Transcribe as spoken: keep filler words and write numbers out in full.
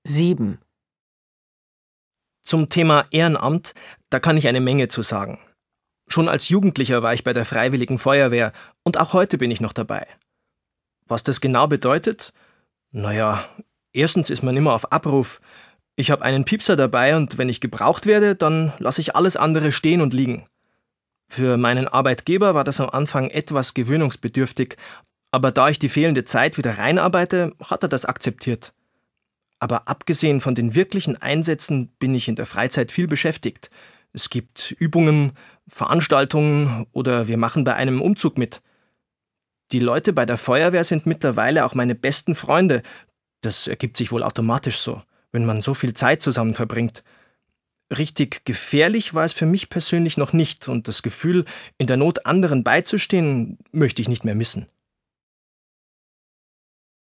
Sieben. Zum Thema Ehrenamt, da kann ich eine Menge zu sagen. Schon als Jugendlicher war ich bei der Freiwilligen Feuerwehr und auch heute bin ich noch dabei. Was das genau bedeutet? Naja, erstens ist man immer auf Abruf. Ich habe einen Piepser dabei und wenn ich gebraucht werde, dann lasse ich alles andere stehen und liegen. Für meinen Arbeitgeber war das am Anfang etwas gewöhnungsbedürftig, aber da ich die fehlende Zeit wieder reinarbeite, hat er das akzeptiert. Aber abgesehen von den wirklichen Einsätzen bin ich in der Freizeit viel beschäftigt. Es gibt Übungen, Veranstaltungen oder wir machen bei einem Umzug mit. Die Leute bei der Feuerwehr sind mittlerweile auch meine besten Freunde. Das ergibt sich wohl automatisch so, wenn man so viel Zeit zusammen verbringt. Richtig gefährlich war es für mich persönlich noch nicht und das Gefühl, in der Not anderen beizustehen, möchte ich nicht mehr missen.